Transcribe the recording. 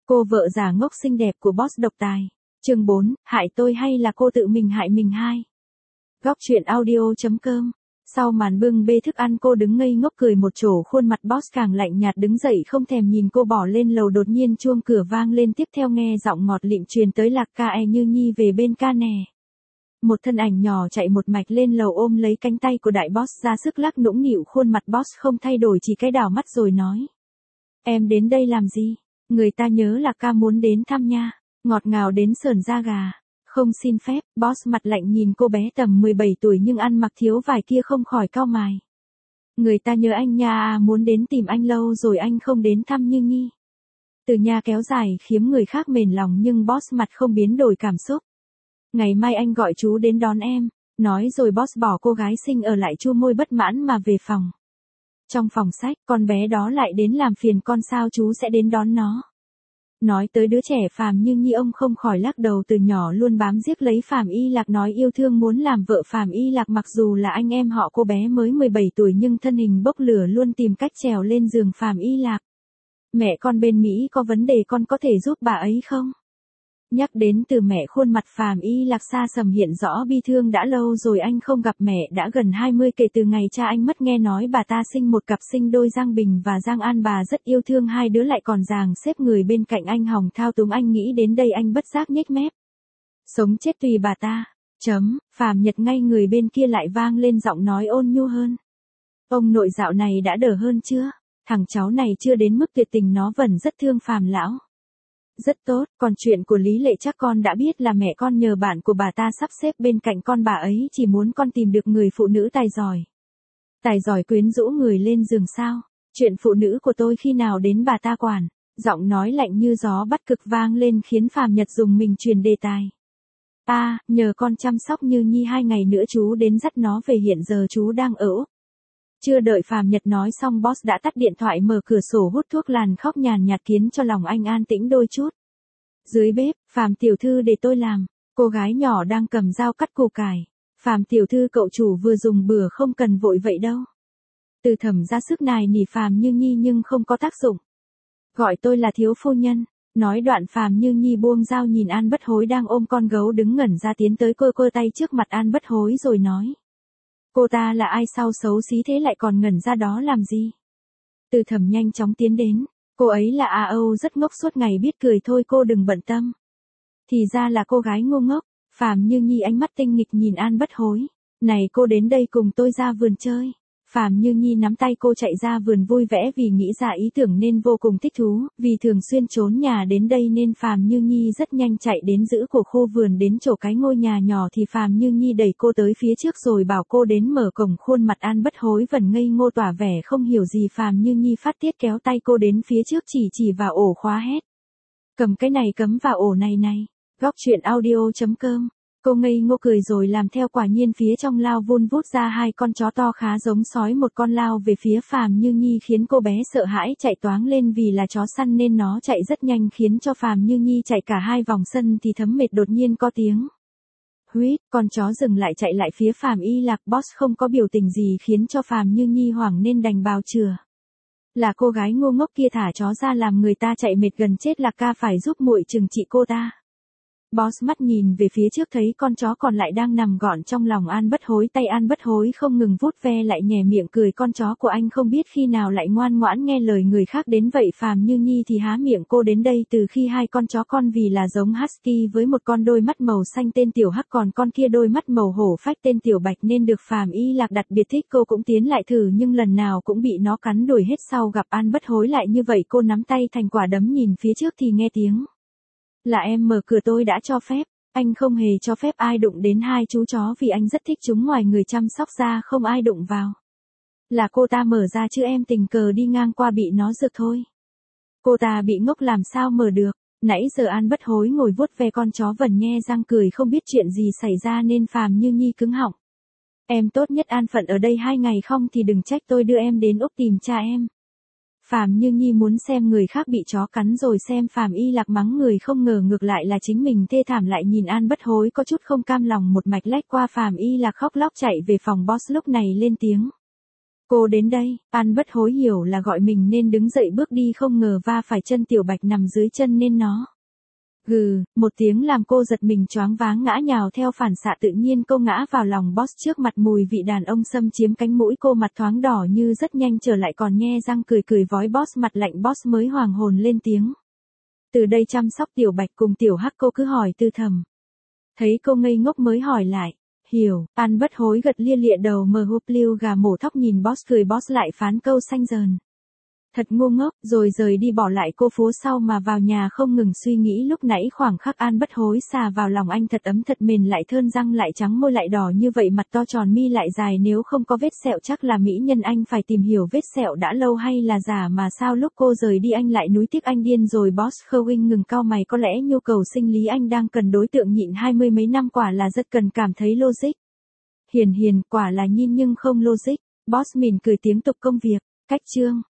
Cô vợ già ngốc xinh đẹp của boss độc tài. Chương 4, hại tôi hay là cô tự mình hại mình hai. Góc truyện audio.com. Sau màn bưng bê thức ăn cô đứng ngây ngốc cười một chỗ, khuôn mặt boss càng lạnh nhạt đứng dậy không thèm nhìn cô bỏ lên lầu. Đột nhiên chuông cửa vang lên, tiếp theo nghe giọng ngọt lịm truyền tới là ca e Như Nhi về bên ca nè. Một thân ảnh nhỏ chạy một mạch lên lầu ôm lấy cánh tay của đại boss ra sức lắc nũng nịu. Khuôn mặt boss không thay đổi, chỉ cái đảo mắt rồi nói. Em đến đây làm gì? Người ta nhớ là ca muốn đến thăm nha. Ngọt ngào đến sởn da gà. Không xin phép, boss mặt lạnh nhìn cô bé tầm 17 tuổi nhưng ăn mặc thiếu vải kia không khỏi cau mày. Người ta nhớ anh nha, muốn đến tìm anh lâu rồi anh không đến thăm Như Nhi. Từ nha kéo dài khiến người khác mềm lòng nhưng boss mặt không biến đổi cảm xúc. Ngày mai anh gọi chú đến đón em. Nói rồi boss bỏ cô gái xinh ở lại chu môi bất mãn mà về phòng. Trong phòng sách, con bé đó lại đến làm phiền con sao chú sẽ đến đón nó. Nói tới đứa trẻ Phàm Như Nhi ông không khỏi lắc đầu, từ nhỏ luôn bám giết lấy Phàm Y Lạc, nói yêu thương muốn làm vợ Phàm Y Lạc. Mặc dù là anh em họ cô bé mới 17 tuổi nhưng thân hình bốc lửa, luôn tìm cách trèo lên giường Phàm Y Lạc. Mẹ con bên Mỹ có vấn đề, con có thể giúp bà ấy không? Nhắc đến từ mẹ, khuôn mặt Phàm Y Lạc xa sầm hiện rõ bi thương. Đã lâu rồi anh không gặp mẹ, đã gần 20 kể từ ngày cha anh mất. Nghe nói bà ta sinh một cặp sinh đôi Giang Bình và Giang An, bà rất yêu thương hai đứa, lại còn dàng xếp người bên cạnh anh hòng thao túng anh. Nghĩ đến đây anh bất giác nhếch mép. Sống chết tùy bà ta. Phàm Nhật ngay người bên kia lại vang lên giọng nói ôn nhu hơn. Ông nội dạo này đã đỡ hơn chưa? Thằng cháu này chưa đến mức tuyệt tình, nó vẫn rất thương Phàm lão. Rất tốt, còn chuyện của Lý Lệ chắc con đã biết, là mẹ con nhờ bạn của bà ta sắp xếp bên cạnh con, bà ấy chỉ muốn con tìm được người phụ nữ tài giỏi. Tài giỏi quyến rũ người lên giường sao? Chuyện phụ nữ của tôi khi nào đến bà ta quản? Giọng nói lạnh như gió bắt cực vang lên khiến Phàm Nhật dùng mình truyền đề tài. Nhờ con chăm sóc Như Nhi 2 ngày nữa chú đến dắt nó về, hiện giờ chú đang ở Úc. Chưa đợi Phàm Nhật nói xong, boss đã tắt điện thoại, mở cửa sổ hút thuốc làn, khóc nhàn nhạt khiến cho lòng anh an tĩnh đôi chút. Dưới bếp, Phàm tiểu thư để tôi làm. Cô gái nhỏ đang cầm dao cắt củ cải. Phàm tiểu thư, cậu chủ vừa dùng bừa, không cần vội vậy đâu. Từ Thẩm ra sức nài nỉ Phàm Như Nhi nhưng không có tác dụng. Gọi tôi là thiếu phu nhân. Nói đoạn Phàm Như Nhi buông dao nhìn An Bất Hối đang ôm con gấu đứng ngẩn ra, tiến tới cơ tay trước mặt An Bất Hối rồi nói. Cô ta là ai sao xấu xí thế, lại còn ngẩn ra đó làm gì? Từ Thẩm nhanh chóng tiến đến. Cô ấy là A Âu, rất ngốc, suốt ngày biết cười thôi, cô đừng bận tâm. Thì ra là cô gái ngu ngốc. Phàm Như Nhi ánh mắt tinh nghịch nhìn An Bất Hối. Này, cô đến đây cùng tôi ra vườn chơi. Phàm Như Nhi nắm tay cô chạy ra vườn vui vẻ, vì nghĩ ra ý tưởng nên vô cùng thích thú. Vì thường xuyên trốn nhà đến đây nên Phàm Như Nhi rất nhanh chạy đến giữa của khu vườn, đến chỗ cái ngôi nhà nhỏ thì Phàm Như Nhi đẩy cô tới phía trước rồi bảo cô đến mở cổng. Khuôn mặt An Bất Hối vẫn ngây ngô tỏa vẻ không hiểu gì. Phàm Như Nhi phát tiết kéo tay cô đến phía trước, chỉ vào ổ khóa hét. Cầm cái này cắm vào ổ này này. Góc truyện audio.com. Cô ngây ngô cười rồi làm theo, quả nhiên phía trong lao vun vút ra 2 con chó to khá giống sói, một con lao về phía Phàm Như Nhi khiến cô bé sợ hãi chạy toáng lên. Vì là chó săn nên nó chạy rất nhanh khiến cho Phàm Như Nhi chạy cả 2 vòng sân thì thấm mệt. Đột nhiên có tiếng huýt, con chó dừng lại chạy lại phía Phàm Y Lạc. Boss không có biểu tình gì khiến cho Phàm Như Nhi hoảng nên đành bào chữa. Là cô gái ngu ngốc kia thả chó ra làm người ta chạy mệt gần chết, là ca phải giúp muội trừng trị cô ta. Boss mắt nhìn về phía trước thấy con chó còn lại đang nằm gọn trong lòng An Bất Hối, tay An Bất Hối không ngừng vuốt ve lại nhè miệng cười. Con chó của anh không biết khi nào lại ngoan ngoãn nghe lời người khác đến vậy. Phàm Như Nhi thì há miệng. Cô đến đây từ khi 2 con chó con vì là giống husky với một con đôi mắt màu xanh tên Tiểu Hắc, còn con kia đôi mắt màu hổ phách tên Tiểu Bạch, nên được Phàm Y Lạc đặc biệt thích. Cô cũng tiến lại thử nhưng lần nào cũng bị nó cắn đuổi hết. Sau gặp An Bất Hối lại như vậy, cô nắm tay thành quả đấm nhìn phía trước thì nghe tiếng. Là em mở cửa, tôi đã cho phép. Anh không hề cho phép ai đụng đến 2 chú chó vì anh rất thích chúng, ngoài người chăm sóc ra không ai đụng vào. Là cô ta mở ra chứ em tình cờ đi ngang qua bị nó rực thôi. Cô ta bị ngốc làm sao mở được. Nãy giờ An Bất Hối ngồi vuốt ve con chó vẫn nhe răng cười không biết chuyện gì xảy ra nên Phàm Như Nhi cứng họng. Em tốt nhất an phận ở đây 2 ngày không thì đừng trách tôi đưa em đến Úc tìm cha em. Phàm Như Nhi muốn xem người khác bị chó cắn rồi xem Phàm Y Lạc mắng người, không ngờ ngược lại là chính mình thê thảm. Lại nhìn An Bất Hối có chút không cam lòng, một mạch lách qua Phàm Y Lạc khóc lóc chạy về phòng. Boss lúc này lên tiếng. Cô đến đây, An bất hối hiểu là gọi mình nên đứng dậy bước đi, không ngờ va phải chân Tiểu Bạch nằm dưới chân nên nó. Gừ, một tiếng làm cô giật mình choáng váng ngã nhào, theo phản xạ tự nhiên cô ngã vào lòng boss, trước mặt mùi vị đàn ông xâm chiếm cánh mũi cô, mặt thoáng đỏ như rất nhanh trở lại còn nhe răng cười cười vói boss, mặt lạnh. Boss mới hoàng hồn lên tiếng. Từ đây chăm sóc Tiểu Bạch cùng Tiểu Hắc, cô cứ hỏi tư thầm. Thấy cô ngây ngốc mới hỏi lại. Hiểu, An bất hối gật lia lịa đầu, mờ húp lưu gà mổ thóc nhìn boss cười, boss lại phán câu xanh dờn. Thật ngu ngốc, rồi rời đi bỏ lại cô phố sau mà vào nhà không ngừng suy nghĩ lúc nãy khoảng khắc An bất hối xà vào lòng anh, thật ấm thật mềm, lại thơn răng lại trắng, môi lại đỏ như vậy, mặt to tròn, mi lại dài, nếu không có vết sẹo chắc là mỹ nhân. Anh phải tìm hiểu vết sẹo đã lâu hay là giả, mà sao lúc cô rời đi anh lại nuối tiếc. Anh điên rồi. Boss Khowing ngừng cau mày, có lẽ nhu cầu sinh lý anh đang cần đối tượng nhịn 20 mấy năm, quả là rất cần, cảm thấy logic. Hiền, quả là nhìn nhưng không logic. Boss mỉm cười tiếp tục công việc. Cách chương